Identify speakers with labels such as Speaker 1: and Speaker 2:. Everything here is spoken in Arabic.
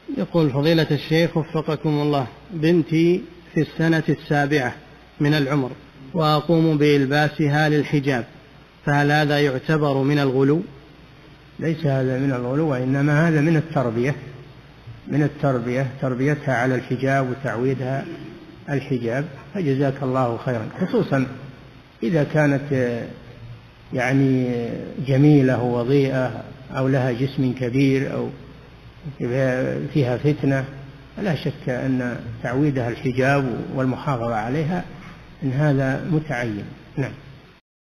Speaker 1: يقول فضيلة الشيخ وفقكم الله، بنتي في السنة 7 من العمر وأقوم بإلباسها للحجاب، فهل هذا يعتبر من الغلو؟
Speaker 2: ليس هذا من الغلو، وإنما هذا من التربية، تربيتها على الحجاب وتعويدها الحجاب، فجزاك الله خيرا، خصوصا إذا كانت يعني جميلة ووضيئة أو لها جسم كبير أو فيها فتنة، لا شك أن تعويدها الحجاب والمحافظة عليها إن هذا متعين. نعم.